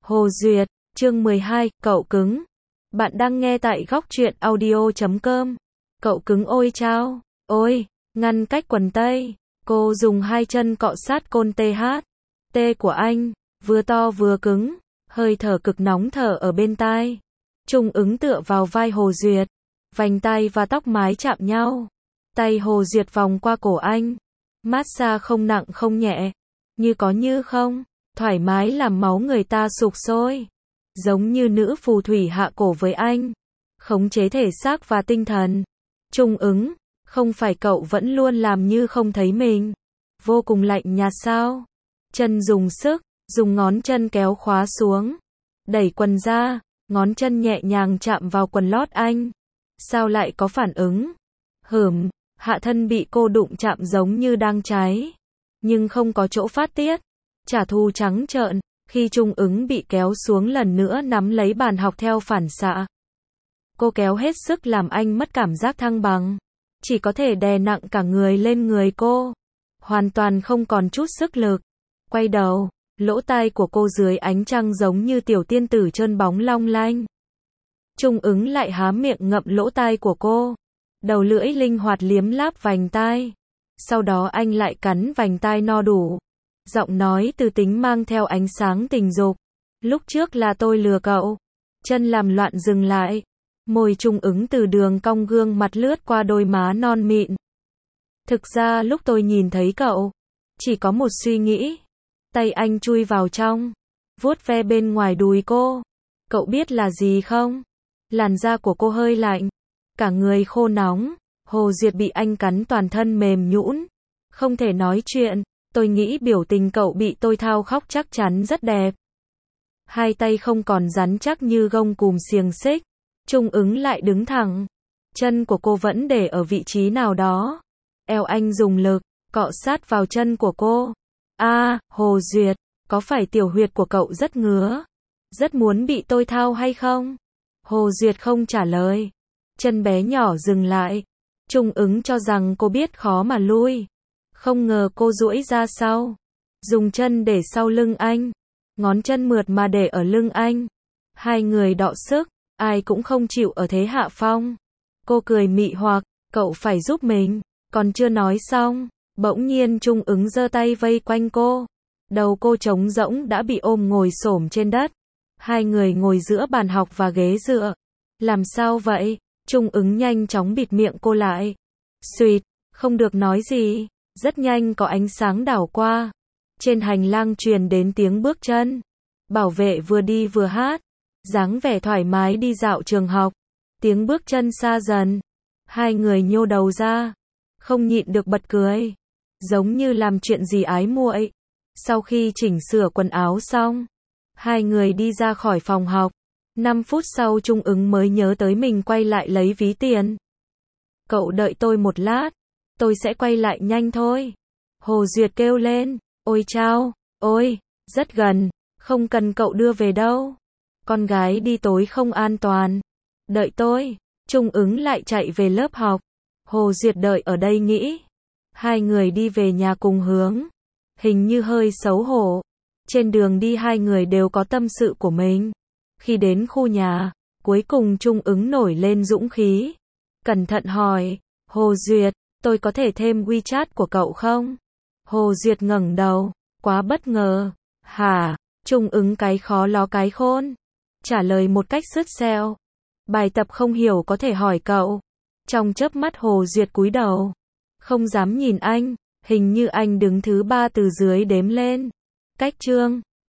Hồ Duyệt, chương 12, cậu cứng. Bạn đang nghe tại góc truyện audio.com. Cậu cứng ôi chao, ôi, ngăn cách quần tây. Cô dùng hai chân cọ sát côn THT của anh, vừa to vừa cứng, hơi thở cực nóng thở ở bên tai. Trung ứng tựa vào vai Hồ Duyệt, vành tai và tóc mái chạm nhau. Tay Hồ Duyệt vòng qua cổ anh, massage không nặng không nhẹ, như có như không, thoải mái làm máu người ta sục sôi. Giống như nữ phù thủy hạ cổ với anh, khống chế thể xác và tinh thần. Trung ứng, không phải cậu vẫn luôn làm như không thấy mình vô cùng lạnh nhạt sao? Chân dùng sức, dùng ngón chân kéo khóa xuống, đẩy quần ra, ngón chân nhẹ nhàng chạm vào quần lót anh. Sao lại có phản ứng? Hạ thân bị cô đụng chạm giống như đang cháy, nhưng không có chỗ phát tiết. Trả thù trắng trợn, khi Trung ứng bị kéo xuống lần nữa nắm lấy bàn học theo phản xạ. Cô kéo hết sức làm anh mất cảm giác thăng bằng, chỉ có thể đè nặng cả người lên người cô, hoàn toàn không còn chút sức lực. Quay đầu, lỗ tai của cô dưới ánh trăng giống như tiểu tiên tử trơn bóng long lanh. Trung ứng lại há miệng ngậm lỗ tai của cô, đầu lưỡi linh hoạt liếm láp vành tai. Sau đó anh lại cắn vành tai no đủ. Giọng nói từ tính mang theo ánh sáng tình dục. Lúc trước là tôi lừa cậu. Chân làm loạn dừng lại. Môi Trung ứng từ đường cong gương mặt lướt qua đôi má non mịn. Thực ra lúc tôi nhìn thấy cậu, chỉ có một suy nghĩ. Tay anh chui vào trong, vuốt ve bên ngoài đùi cô. Cậu biết là gì không? Làn da của cô hơi lạnh, cả người khô nóng. Hồ Duyệt bị anh cắn toàn thân mềm nhũn, không thể nói chuyện. Tôi nghĩ biểu tình cậu bị tôi thao khóc chắc chắn rất đẹp. Hai tay không còn rắn chắc như gông cùm xiềng xích. Trung ứng lại đứng thẳng. Chân của cô vẫn để ở vị trí nào đó. Eo anh dùng lực, cọ sát vào chân của cô. Hồ Duyệt, có phải tiểu huyệt của cậu rất ngứa? Rất muốn bị tôi thao hay không? Hồ Duyệt không trả lời. Chân bé nhỏ dừng lại. Trung ứng cho rằng cô biết khó mà lui. Không ngờ cô duỗi ra sau, dùng chân để sau lưng anh, ngón chân mượt mà để ở lưng anh. Hai người đọ sức, ai cũng không chịu ở thế hạ phong. Cô cười mị hoặc, cậu phải giúp mình. Còn chưa nói xong, bỗng nhiên Trung ứng giơ tay vây quanh cô. Đầu cô trống rỗng đã bị ôm ngồi xổm trên đất. Hai người ngồi giữa bàn học và ghế dựa. Làm sao vậy? Trung ứng nhanh chóng bịt miệng cô lại. Xuyệt, không được nói gì. Rất nhanh có ánh sáng đảo qua. Trên hành lang truyền đến tiếng bước chân. Bảo vệ vừa đi vừa hát. Dáng vẻ thoải mái đi dạo trường học. Tiếng bước chân xa dần. Hai người nhô đầu ra. Không nhịn được bật cười. Giống như làm chuyện gì ái muội. Sau khi chỉnh sửa quần áo xong, hai người đi ra khỏi phòng học. 5 phút sau Trung ứng mới nhớ tới mình quay lại lấy ví tiền. Cậu đợi tôi một lát. Tôi sẽ quay lại nhanh thôi. Hồ Duyệt kêu lên. Ôi chao, ôi, rất gần, không cần cậu đưa về đâu. Con gái đi tối không an toàn. Đợi tôi. Trung ứng lại chạy về lớp học. Hồ Duyệt đợi ở đây nghĩ. Hai người đi về nhà cùng hướng. Hình như hơi xấu hổ. Trên đường đi hai người đều có tâm sự của mình. Khi đến khu nhà, cuối cùng Trung ứng nổi lên dũng khí. Cẩn thận hỏi. Hồ Duyệt, tôi có thể thêm WeChat của cậu không? Hồ Duyệt ngẩng đầu, quá bất ngờ. Hả? Trung ứng cái khó ló cái khôn. Trả lời một cách sứt sẹo. Bài tập không hiểu có thể hỏi cậu. Trong chớp mắt Hồ Duyệt cúi đầu. Không dám nhìn anh, hình như anh đứng thứ 3 từ dưới đếm lên. Cách chương